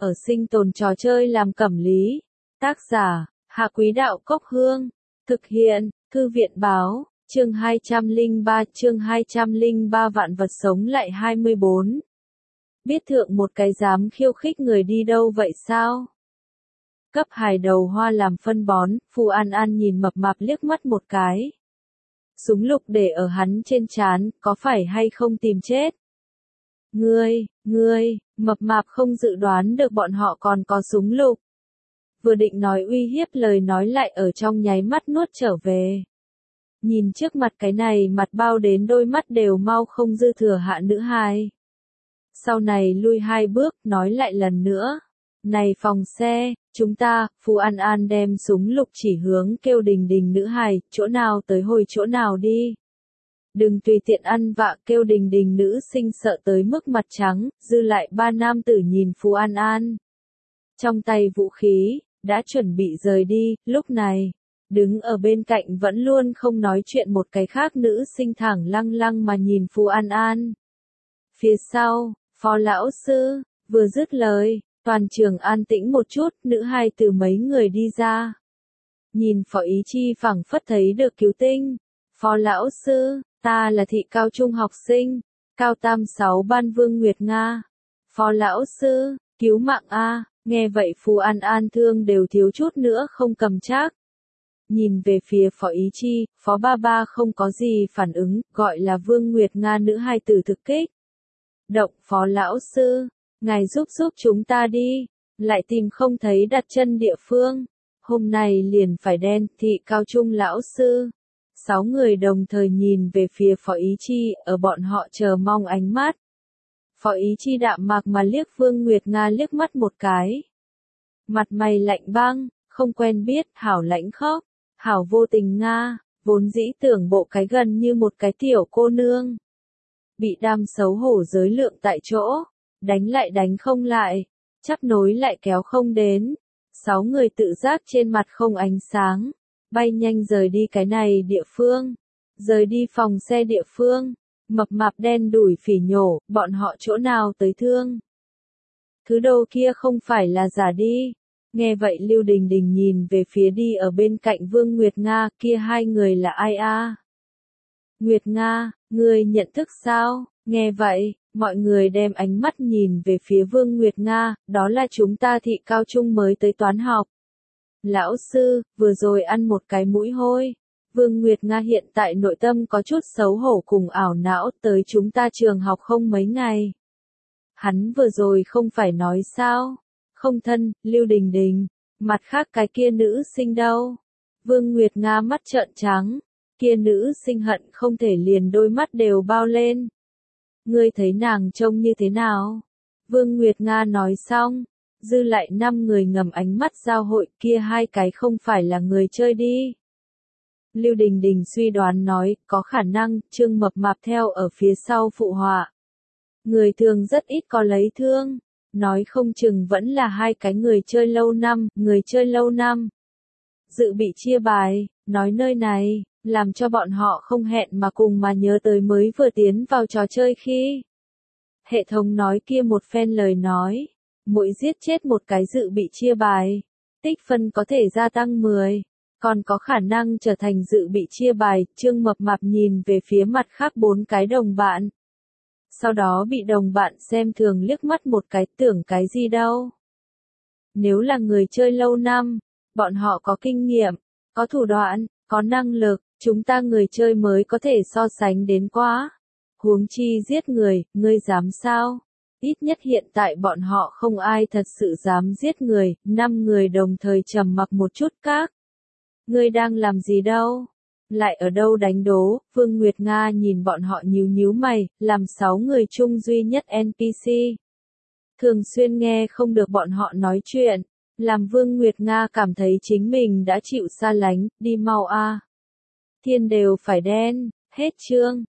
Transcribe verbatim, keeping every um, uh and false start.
ở sinh tồn trò chơi làm cẩm lý. Tác giả, Hạ Quý Đạo Cốc Hương. Thực hiện, Thư viện Báo, chương hai trăm lẻ ba, chương hai trăm lẻ ba vạn vật sống lại hai mươi bốn. Biết thượng một cái dám khiêu khích người đi đâu vậy sao? Cấp hài đầu hoa làm phân bón, Phù An An nhìn mập mạp liếc mắt một cái. Súng lục để ở hắn trên trán, có phải hay không tìm chết? Ngươi, ngươi, mập mạp không dự đoán được bọn họ còn có súng lục. Vừa định nói uy hiếp lời nói lại ở trong nháy mắt nuốt trở về. Nhìn trước mặt cái này mặt bao đến đôi mắt đều mau không dư thừa hạ nữ hài. Sau này lui hai bước, nói lại lần nữa. Này phòng xe, chúng ta, Phù An An đem súng lục chỉ hướng kêu Đình Đình nữ hài, chỗ nào tới hồi chỗ nào đi. Đừng tùy tiện ăn vạ, kêu Đình Đình nữ sinh sợ tới mức mặt trắng, dư lại ba nam tử nhìn Phù An An. Trong tay vũ khí, đã chuẩn bị rời đi, lúc này, đứng ở bên cạnh vẫn luôn không nói chuyện một cái khác nữ sinh thẳng lăng lăng mà nhìn Phù An An. Phía sau, Phó lão sư, vừa dứt lời, toàn trường an tĩnh một chút, nữ hai từ mấy người đi ra. Nhìn Phó Ý Chi phảng phất thấy được cứu tinh. Phó lão sư, ta là thị cao trung học sinh, cao tam sáu ban Vương Nguyệt Nga. Phó lão sư, cứu mạng a. Nghe vậy Phù An An thương đều thiếu chút nữa không cầm chắc. Nhìn về phía Phó Ý Chi, Phó Ba Ba không có gì phản ứng, gọi là Vương Nguyệt Nga nữ hai tử thực kích. Động Phó lão sư, ngài giúp giúp chúng ta đi, lại tìm không thấy đặt chân địa phương. Hôm nay liền phải đen, thị cao trung lão sư. Sáu người đồng thời nhìn về phía Phó Ý Chi, ở bọn họ chờ mong ánh mắt. Phó Ý Chi đạm mạc mà liếc Vương Nguyệt Nga liếc mắt một cái. Mặt mày lạnh băng, không quen biết, hảo lãnh khóc, hảo vô tình Nga, vốn dĩ tưởng bộ cái gần như một cái tiểu cô nương. Bị đam xấu hổ giới lượng tại chỗ, đánh lại đánh không lại, chắp nối lại kéo không đến. Sáu người tự giác trên mặt không ánh sáng, bay nhanh rời đi cái này địa phương, rời đi phòng xe địa phương. Mập mạp đen đủi phỉ nhổ, bọn họ chỗ nào tới thương. Thứ đồ kia không phải là giả đi. Nghe vậy Lưu Đình Đình nhìn về phía đi ở bên cạnh Vương Nguyệt Nga, kia hai người là ai a? Nguyệt Nga, ngươi nhận thức sao? Nghe vậy, mọi người đem ánh mắt nhìn về phía Vương Nguyệt Nga, đó là chúng ta thị cao trung mới tới toán học. Lão sư, vừa rồi ăn một cái mũi hôi. Vương Nguyệt Nga hiện tại nội tâm có chút xấu hổ cùng ảo não, tới chúng ta trường học không mấy ngày. Hắn vừa rồi không phải nói sao? Không thân, Lưu Đình Đình, mặt khác cái kia nữ sinh đâu? Vương Nguyệt Nga mắt trợn trắng, kia nữ sinh hận không thể liền đôi mắt đều bao lên. Ngươi thấy nàng trông như thế nào? Vương Nguyệt Nga nói xong, dư lại năm người ngầm ánh mắt giao hội, kia hai cái không phải là người chơi đi. Lưu Đình Đình suy đoán nói, có khả năng, Trương Mập Mạp theo ở phía sau phụ họa. Người thường rất ít có lấy thương, nói không chừng vẫn là hai cái người chơi lâu năm, người chơi lâu năm. Dự bị chia bài, nói nơi này, làm cho bọn họ không hẹn mà cùng mà nhớ tới mới vừa tiến vào trò chơi khi. Hệ thống nói kia một phen lời nói, mỗi giết chết một cái dự bị chia bài, tích phân có thể gia tăng mười. Còn có khả năng trở thành dự bị chia bài, Trương Mập Mạp nhìn về phía mặt khác bốn cái đồng bạn. Sau đó bị đồng bạn xem thường liếc mắt một cái, tưởng cái gì đâu. Nếu là người chơi lâu năm, bọn họ có kinh nghiệm, có thủ đoạn, có năng lực, chúng ta người chơi mới có thể so sánh đến quá. Huống chi giết người, ngươi dám sao? Ít nhất hiện tại bọn họ không ai thật sự dám giết người, năm người đồng thời trầm mặc một chút các. Ngươi đang làm gì đâu? Lại ở đâu đánh đố? Vương Nguyệt Nga nhìn bọn họ nhíu nhíu mày, làm sáu người chung duy nhất en pê xê. Thường xuyên nghe không được bọn họ nói chuyện, làm Vương Nguyệt Nga cảm thấy chính mình đã chịu xa lánh, đi mau a. Thiên đều phải đen, hết chương.